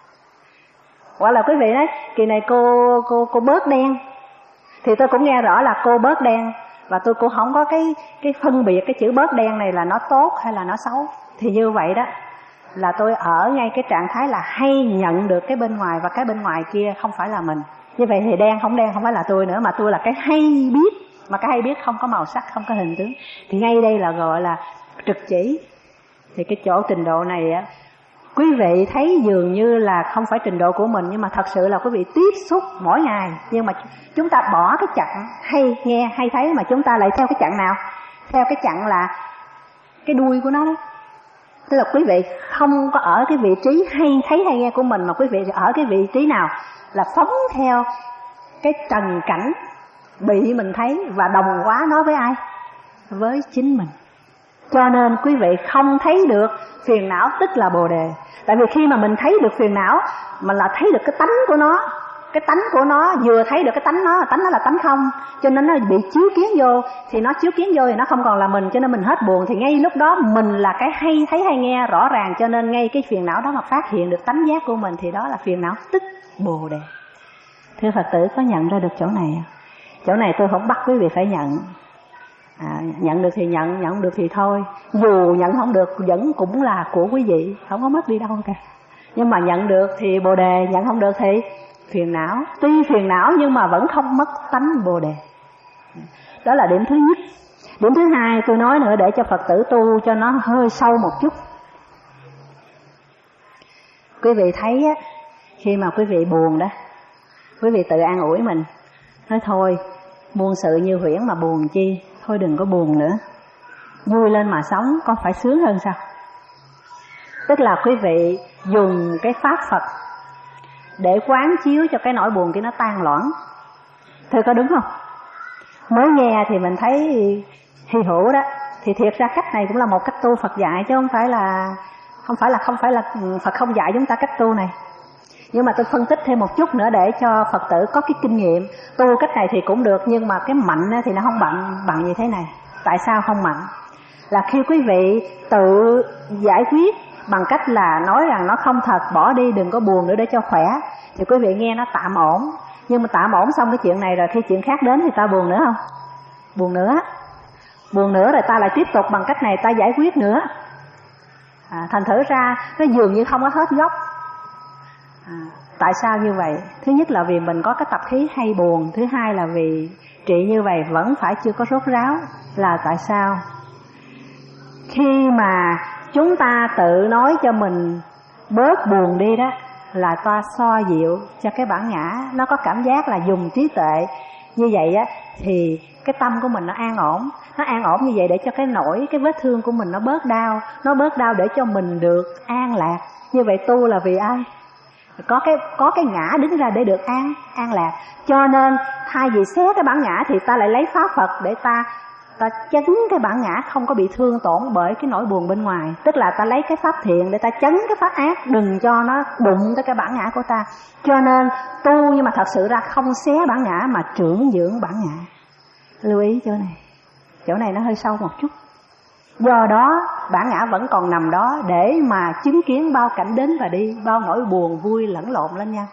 hoặc là quý vị nói kỳ này cô cô cô bớt đen, thì tôi cũng nghe rõ là cô bớt đen, và tôi cũng không có cái cái phân biệt cái chữ bớt đen này là nó tốt hay là nó xấu. Thì như vậy đó là tôi ở ngay cái trạng thái là hay nhận được cái bên ngoài, và cái bên ngoài kia không phải là mình. Như vậy thì đen không đen không phải là tôi nữa, mà tôi là cái hay biết, mà cái hay biết không có màu sắc, không có hình tướng. Thì ngay đây là gọi là trực chỉ. Thì cái chỗ trình độ này á, quý vị thấy dường như là không phải trình độ của mình, nhưng mà thật sự là quý vị tiếp xúc mỗi ngày. Nhưng mà chúng ta bỏ cái chặng hay nghe hay thấy, mà chúng ta lại theo cái chặng nào? Theo cái chặng là cái đuôi của nó đó. Tức là quý vị không có ở cái vị trí hay thấy hay nghe của mình, mà quý vị ở cái vị trí nào? Là phóng theo cái trần cảnh bị mình thấy, và đồng hóa nó với ai? Với chính mình. Cho nên quý vị không thấy được phiền não tức là bồ đề. Tại vì khi mà mình thấy được phiền não, mình là thấy được cái tánh của nó. Cái tánh của nó, vừa thấy được cái tánh nó, tánh nó là tánh không, cho nên nó bị chiếu kiến vô. Thì nó chiếu kiến vô thì nó không còn là mình, cho nên mình hết buồn. Thì ngay lúc đó mình là cái hay thấy hay nghe rõ ràng, cho nên ngay cái phiền não đó mà phát hiện được tánh giác của mình, thì đó là phiền não tức bồ đề. Thưa Phật tử có nhận ra được chỗ này không? Chỗ này tôi không bắt quý vị phải nhận. À, nhận được thì nhận, nhận không được thì thôi. Dù nhận không được vẫn cũng là của quý vị, không có mất đi đâu cả. Nhưng mà nhận được thì bồ đề, nhận không được thì phiền não. Tuy phiền não nhưng mà vẫn không mất tánh bồ đề. Đó là điểm thứ nhất. Điểm thứ hai tôi nói nữa để cho Phật tử tu cho nó hơi sâu một chút. Quý vị thấy á, khi mà quý vị buồn đó, quý vị tự an ủi mình, nói thôi muôn sự như huyễn mà buồn chi, thôi đừng có buồn nữa. vui lên mà sống có phải sướng hơn sao? Tức là quý vị dùng cái pháp Phật để quán chiếu cho cái nỗi buồn kia nó tan loãng. Thưa có đúng không? Mới nghe thì mình thấy hy hữu đó, thì thiệt ra cách này cũng là một cách tu Phật dạy, chứ không phải là không phải là không phải là Phật không dạy chúng ta cách tu này. Nhưng mà tôi phân tích thêm một chút nữa để cho Phật tử có cái kinh nghiệm. Tu cách này thì cũng được, nhưng mà cái mạnh thì nó không bằng bằng như thế này. Tại sao không mạnh? Là khi quý vị tự giải quyết bằng cách là nói rằng nó không thật, bỏ đi, đừng có buồn nữa để cho khỏe, thì quý vị nghe nó tạm ổn. Nhưng mà tạm ổn xong cái chuyện này rồi, khi chuyện khác đến thì ta buồn nữa không? Buồn nữa. Buồn nữa rồi ta lại tiếp tục bằng cách này ta giải quyết nữa. à, Thành thử ra nó dường như không có hết gốc. à, Tại sao như vậy? Thứ nhất là vì mình có cái tập khí hay buồn. Thứ hai là vì trị như vậy vẫn phải chưa có rốt ráo. Là tại sao? Khi mà chúng ta tự nói cho mình bớt buồn đi đó, là ta xoa dịu cho cái bản ngã nó có cảm giác là dùng trí tuệ như vậy á, thì cái tâm của mình nó an ổn. Nó an ổn như vậy để cho cái nỗi, cái vết thương của mình nó bớt đau. Nó bớt đau để cho mình được an lạc. Như vậy tu là vì ai? Có cái có cái ngã đứng ra để được an an lạc. Cho nên thay vì xé cái bản ngã thì ta lại lấy pháp Phật để ta ta chấn cái bản ngã không có bị thương tổn bởi cái nỗi buồn bên ngoài. Tức là ta lấy cái pháp thiện để ta chấn cái pháp ác, đừng cho nó đụng tới cái bản ngã của ta. Cho nên tu nhưng mà thật sự ra không xé bản ngã mà trưởng dưỡng bản ngã. Lưu ý chỗ này. Chỗ này nó hơi sâu một chút. Do đó bản ngã vẫn còn nằm đó để mà chứng kiến bao cảnh đến và đi, bao nỗi buồn vui lẫn lộn lên nhau.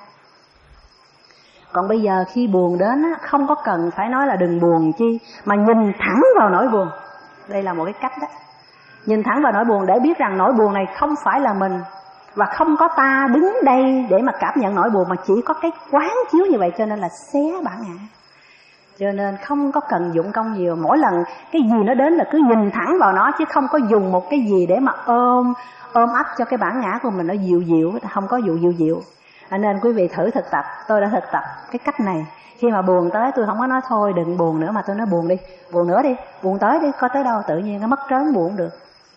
Còn bây giờ khi buồn đến không có cần phải nói là đừng buồn chi, mà nhìn thẳng vào nỗi buồn. Đây là một cái cách đó. Nhìn thẳng vào nỗi buồn để biết rằng nỗi buồn này không phải là mình, và không có ta đứng đây để mà cảm nhận nỗi buồn, mà chỉ có cái quán chiếu như vậy. Cho nên là xé bản ngã. Cho nên không có cần dụng công nhiều. Mỗi lần cái gì nó đến là cứ nhìn thẳng vào nó, chứ không có dùng một cái gì để mà ôm ôm ấp cho cái bản ngã của mình nó dịu dịu. Không có dịu dịu dịu. À, nên quý vị thử thực tập. Tôi đã thực tập cái cách này. Khi mà buồn tới tôi không có nói thôi đừng buồn nữa, mà tôi nói buồn đi, buồn nữa đi, buồn tới đi, có tới đâu tự nhiên nó mất trớn buồn được.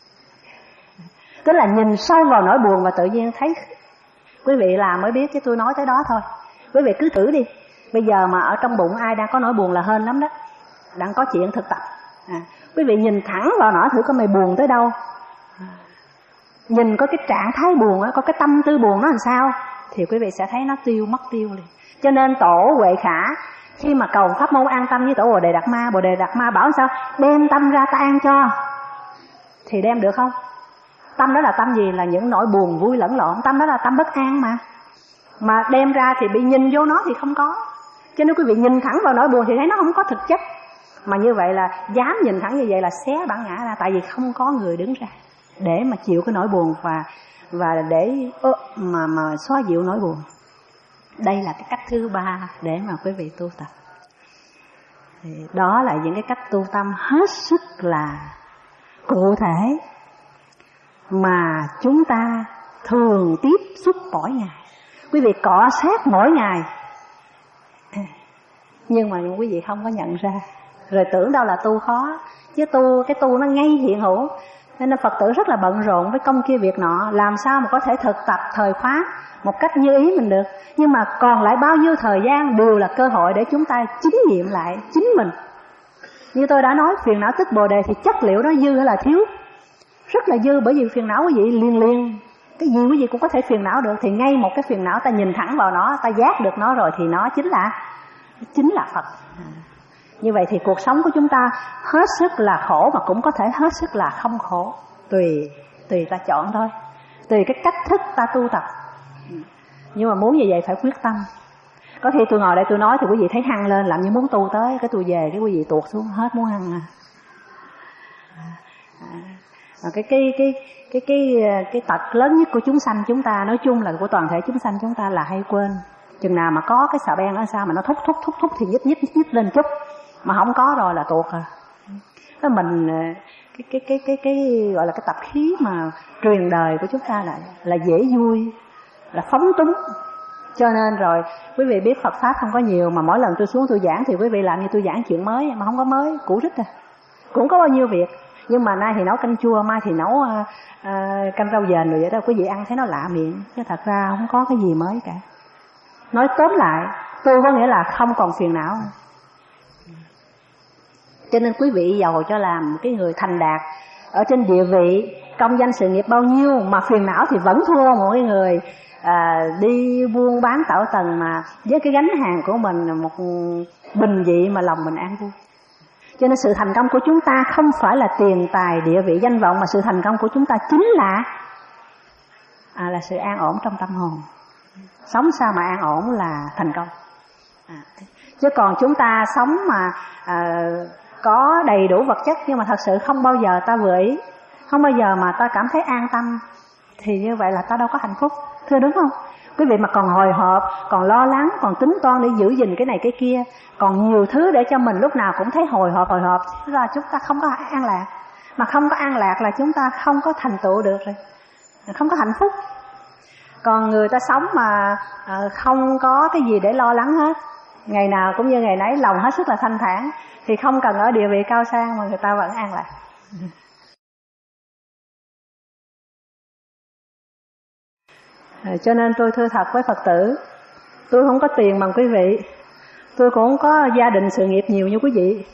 Tức là nhìn sâu vào nỗi buồn và tự nhiên thấy. Quý vị làm mới biết chứ tôi nói tới đó thôi. Quý vị cứ thử đi. Bây giờ mà ở trong bụng ai đang có nỗi buồn là hên lắm đó, đang có chuyện thực tập. à, Quý vị nhìn thẳng vào nó thử coi mày buồn tới đâu. à, Nhìn có cái trạng thái buồn đó, có cái tâm tư buồn nó làm sao, thì quý vị sẽ thấy nó tiêu, mất tiêu liền. Cho nên tổ Huệ Khả khi mà cầu pháp môn an tâm với tổ Bồ Đề Đạt Ma, Bồ Đề Đạt Ma bảo sao? Đem tâm ra ta an cho. Thì đem được không? Tâm đó là tâm gì? Là những nỗi buồn vui lẫn lộn. Tâm đó là tâm bất an mà. Mà đem ra thì bị nhìn vô nó thì không có. Cho nên quý vị nhìn thẳng vào nỗi buồn thì thấy nó không có thực chất. Mà như vậy là dám nhìn thẳng như vậy là xé bản ngã ra. Tại vì không có người đứng ra để mà chịu cái nỗi buồn và và để mà mà xóa dịu nỗi buồn. Đây là cái cách thứ ba để mà quý vị tu tập. Thì đó là những cái cách tu tâm hết sức là cụ thể mà chúng ta thường tiếp xúc mỗi ngày. Quý vị cọ sát mỗi ngày, nhưng mà quý vị không có nhận ra, rồi tưởng đâu là tu khó. Chứ tu, cái tu nó ngay hiện hữu. Nên là Phật tử rất là bận rộn với công kia việc nọ, làm sao mà có thể thực tập thời khóa một cách như ý mình được. Nhưng mà còn lại bao nhiêu thời gian đều là cơ hội để chúng ta chính nghiệm lại chính mình. Như tôi đã nói, phiền não tức Bồ Đề thì chất liệu đó dư hay là thiếu? Rất là dư, bởi vì phiền não quý vị liền liền cái gì quý vị cũng có thể phiền não được. Thì ngay một cái phiền não ta nhìn thẳng vào nó, ta giác được nó rồi thì nó chính là chính là Phật. Như vậy thì cuộc sống của chúng ta hết sức là khổ mà cũng có thể hết sức là không khổ. Tùy tùy ta chọn thôi, tùy cái cách thức ta tu tập. Nhưng mà muốn như vậy phải quyết tâm. Có khi tôi ngồi đây tôi nói thì quý vị thấy hăng lên, làm như muốn tu tới, cái tôi về cái quý vị tuột xuống hết muốn hăng à. À, cái cái cái cái cái cái tật lớn nhất của chúng sanh chúng ta, nói chung là của toàn thể chúng sanh chúng ta là hay quên. Chừng nào mà có cái xà beng ở sao mà nó thúc thúc thúc thúc thì nhích nhích nhích, nhích lên chút, mà không có rồi là tuột à. Cái mình cái cái cái cái cái gọi là cái tập khí mà truyền đời của chúng ta là là dễ vui, là phóng túng. Cho nên rồi quý vị biết Phật pháp không có nhiều, mà mỗi lần tôi xuống tôi giảng thì quý vị làm như tôi giảng chuyện mới mà không có mới, cũ rích à. Cũng có bao nhiêu việc, Nhưng mà nay thì nấu canh chua, mai thì nấu uh, uh, canh rau dền rồi vậy đó. Quý vị ăn thấy nó lạ miệng, chứ thật ra không có cái gì mới cả. Nói tóm lại, tu có nghĩa là không còn phiền não. Cho nên quý vị giàu cho làm cái người thành đạt ở trên địa vị, công danh sự nghiệp bao nhiêu mà phiền não thì vẫn thua một cái người à, đi buôn bán tảo tần mà với cái gánh hàng của mình một bình dị mà lòng mình an vui. Cho nên sự thành công của chúng ta không phải là tiền tài địa vị danh vọng, mà sự thành công của chúng ta chính là à, là sự an ổn trong tâm hồn. Sống sao mà an ổn là thành công. À, chứ còn chúng ta sống mà à, có đầy đủ vật chất nhưng mà thật sự không bao giờ ta vừa ý, không bao giờ mà ta cảm thấy an tâm, thì như vậy là ta đâu có hạnh phúc. Thưa đúng không? Quý vị mà còn hồi hộp, còn lo lắng, còn tính toan để giữ gìn cái này cái kia, còn nhiều thứ để cho mình lúc nào cũng thấy hồi hộp hồi hộp, là chúng ta không có an lạc. Mà không có an lạc là chúng ta không có thành tựu được rồi, không có hạnh phúc. Còn người ta sống mà không có cái gì để lo lắng hết, ngày nào cũng như ngày nấy, lòng hết sức là thanh thản, thì không cần ở địa vị cao sang mà người ta vẫn an lạc. Cho nên tôi thưa thật với Phật tử, tôi không có tiền bằng quý vị, tôi cũng không có gia đình sự nghiệp nhiều như quý vị,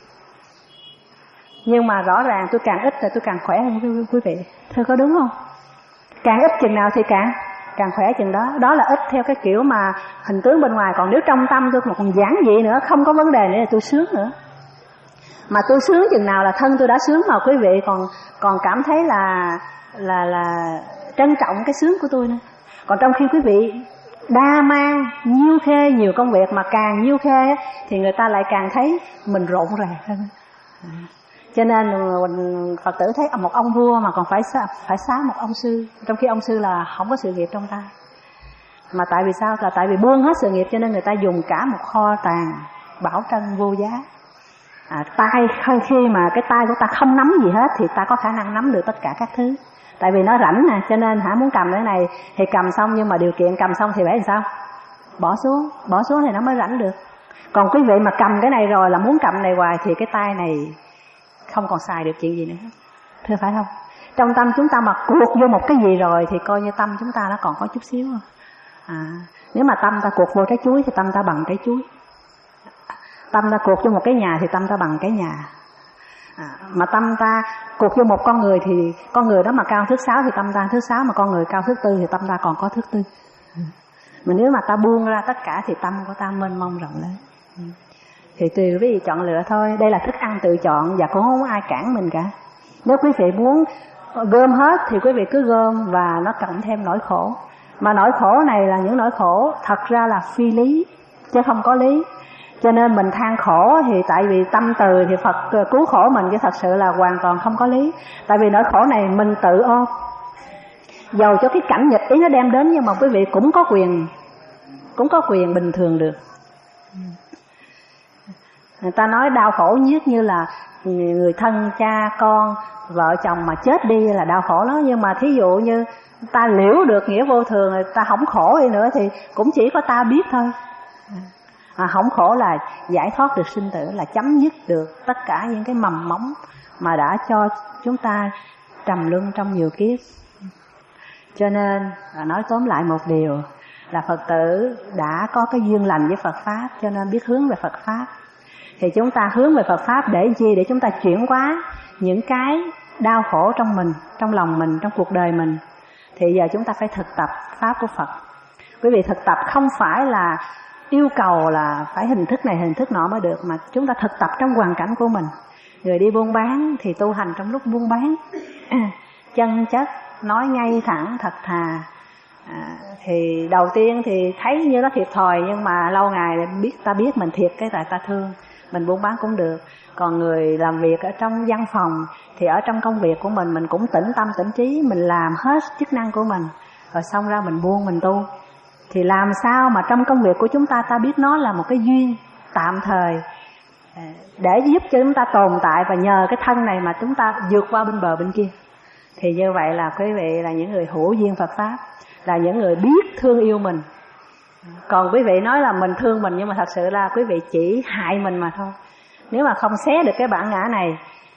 nhưng mà rõ ràng tôi càng ít là tôi càng khỏe hơn quý vị. Thưa có đúng không? Càng ít chừng nào thì càng càng khỏe chừng đó. Đó là ít theo cái kiểu mà hình tướng bên ngoài. Còn nếu trong tâm tôi mà còn giản dị nữa, không có vấn đề nữa, là tôi sướng nữa. Mà tôi sướng chừng nào là thân tôi đã sướng, mà quý vị còn còn cảm thấy là là là trân trọng cái sướng của tôi nữa. Còn trong khi quý vị đa mang, nhiêu khê, nhiều công việc, mà càng nhiêu khê thì người ta lại càng thấy mình rộn ràng hơn. Cho nên Phật tử thấy một ông vua mà còn phải phải xá một ông sư, trong khi ông sư là không có sự nghiệp trong tay. Mà tại vì sao? Là tại vì buông hết sự nghiệp, cho nên người ta dùng cả một kho tàng bảo trân vô giá. À, tay khi mà cái tay của ta không nắm gì hết thì ta có khả năng nắm được tất cả các thứ. Tại vì nó rảnh nè, cho nên hả muốn cầm cái này thì cầm xong, nhưng mà điều kiện cầm xong thì phải làm sao? Bỏ xuống, bỏ xuống thì nó mới rảnh được. Còn quý vị mà cầm cái này rồi là muốn cầm này hoài thì cái tay này không còn xài được chuyện gì nữa. Thưa phải không? Trong tâm chúng ta mà cuộc vô một cái gì rồi thì coi như tâm chúng ta nó còn có chút xíu. À, nếu mà tâm ta cuộc vô trái chuối thì tâm ta bằng trái chuối. Tâm ta cuộc vô một cái nhà thì tâm ta bằng cái nhà. À, mà tâm ta cuộc vô một con người thì con người đó mà cao thước sáu thì tâm ta thước sáu, mà con người cao thước tư thì tâm ta còn có thước tư. Mà nếu mà ta buông ra tất cả thì tâm của ta mênh mông rộng lớn. Thì tùy quý vị chọn lựa thôi. Đây là thức ăn tự chọn và cũng không có ai cản mình cả. Nếu quý vị muốn gom hết thì quý vị cứ gom, và nó cộng thêm nỗi khổ. Mà nỗi khổ này là những nỗi khổ thật ra là phi lý, chứ không có lý. Cho nên mình than khổ thì tại vì tâm từ thì Phật cứu khổ mình, chứ thật sự là hoàn toàn không có lý. Tại vì nỗi khổ này mình tự ôm. Dầu cho cái cảnh nghịch ý nó đem đến, nhưng mà quý vị cũng có quyền cũng có quyền bình thường được. Người ta nói đau khổ nhất như là người thân, cha, con, vợ chồng mà chết đi là đau khổ lắm. Nhưng mà thí dụ như ta liễu được nghĩa vô thường, ta không khổ đi nữa thì cũng chỉ có ta biết thôi. À, không khổ là giải thoát được sinh tử, là chấm dứt được tất cả những cái mầm móng mà đã cho chúng ta trầm luân trong nhiều kiếp. Cho nên nói tóm lại một điều là Phật tử đã có cái duyên lành với Phật Pháp, cho nên biết hướng về Phật Pháp. Thì chúng ta hướng về Phật Pháp để chi? Để chúng ta chuyển hóa những cái đau khổ trong mình, trong lòng mình, trong cuộc đời mình. Thì giờ chúng ta phải thực tập Pháp của Phật. Quý vị thực tập không phải là yêu cầu là phải hình thức này hình thức nọ mới được, mà chúng ta thực tập trong hoàn cảnh của mình. Người đi buôn bán thì tu hành trong lúc buôn bán, chân chất, nói ngay thẳng, thật thà. À, thì đầu tiên thì thấy như nó thiệt thòi, nhưng mà lâu ngày biết ta biết mình thiệt cái tại ta thương, mình buôn bán cũng được. Còn người làm việc ở trong văn phòng thì ở trong công việc của mình mình cũng tĩnh tâm tĩnh trí, mình làm hết chức năng của mình, rồi xong ra mình buông mình tu. Thì làm sao mà trong công việc của chúng ta ta biết nó là một cái duyên tạm thời để giúp cho chúng ta tồn tại, và nhờ cái thân này mà chúng ta vượt qua bên bờ bên kia. Thì như vậy là quý vị là những người hữu duyên Phật Pháp, là những người biết thương yêu mình. Còn quý vị nói là mình thương mình, nhưng mà thật sự là quý vị chỉ hại mình mà thôi. Nếu mà không xé được cái bản ngã này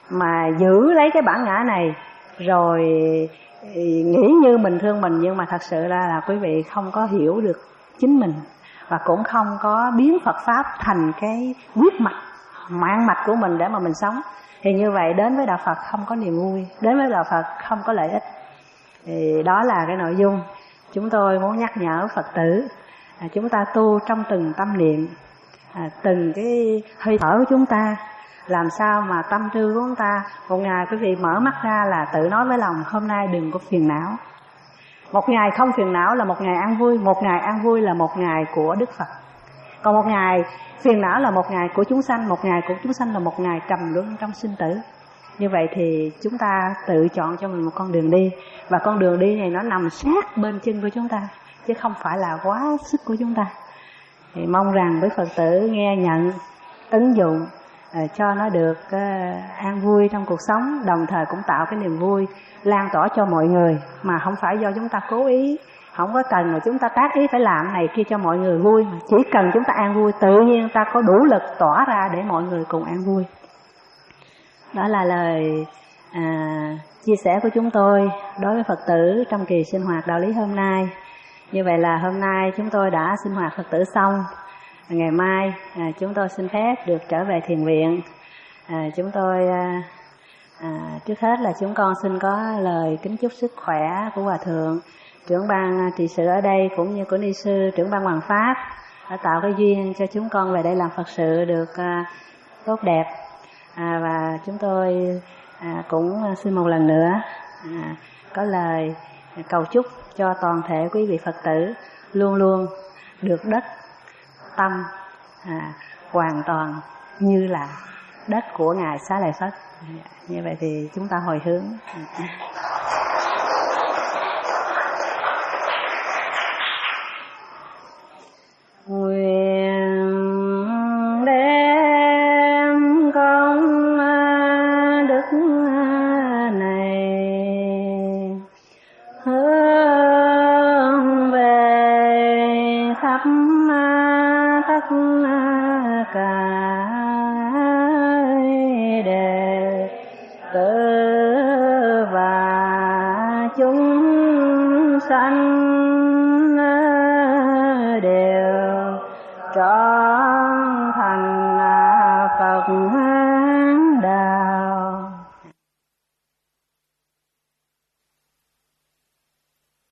mà giữ lấy cái bản ngã này rồi nghĩ như mình thương mình, nhưng mà thật sự ra là quý vị không có hiểu được chính mình, và cũng không có biến Phật Pháp thành cái huyết mạch, mạng mạch của mình để mà mình sống. Thì như vậy đến với Đạo Phật không có niềm vui, đến với Đạo Phật không có lợi ích. Thì đó là cái nội dung chúng tôi muốn nhắc nhở Phật tử. à, Chúng ta tu trong từng tâm niệm, à, từng cái hơi thở của chúng ta, làm sao mà tâm tư của chúng ta một ngày quý vị mở mắt ra là tự nói với lòng hôm nay đừng có phiền não. Một ngày không phiền não là một ngày an vui, một ngày an vui là một ngày của Đức Phật. Còn một ngày phiền não là một ngày của chúng sanh, một ngày của chúng sanh là một ngày trầm luân trong sinh tử. Như vậy thì chúng ta tự chọn cho mình một con đường đi, và con đường đi này nó nằm sát bên chân của chúng ta, chứ không phải là quá sức của chúng ta. Thì mong rằng với Phật tử nghe nhận, ứng dụng cho nó được an vui trong cuộc sống, đồng thời cũng tạo cái niềm vui lan tỏa cho mọi người, mà không phải do chúng ta cố ý, không có cần mà chúng ta tác ý phải làm này kia cho mọi người vui, mà chỉ cần chúng ta an vui, tự nhiên ta có đủ lực tỏa ra để mọi người cùng an vui. Đó là lời à, chia sẻ của chúng tôi đối với Phật tử trong kỳ sinh hoạt đạo lý hôm nay. Như vậy là hôm nay chúng tôi đã sinh hoạt Phật tử xong. Ngày mai à, chúng tôi xin phép được trở về thiền viện. à, Chúng tôi à, à, trước hết là chúng con xin có lời kính chúc sức khỏe của Hòa Thượng, trưởng ban trị sự ở đây, cũng như của Ni Sư, trưởng ban Hoàng Pháp, đã tạo cái duyên cho chúng con về đây làm Phật sự được à, tốt đẹp. à, Và chúng tôi à, cũng xin một lần nữa à, có lời cầu chúc cho toàn thể quý vị Phật tử luôn luôn được đất tâm à, hoàn toàn như là đất của Ngài Xá Lợi Phất. Như vậy thì chúng ta hồi hướng. Nguyện đem công đức này hướng về khắp tất cả đệ tử và chúng sanh đều trọn thành Phật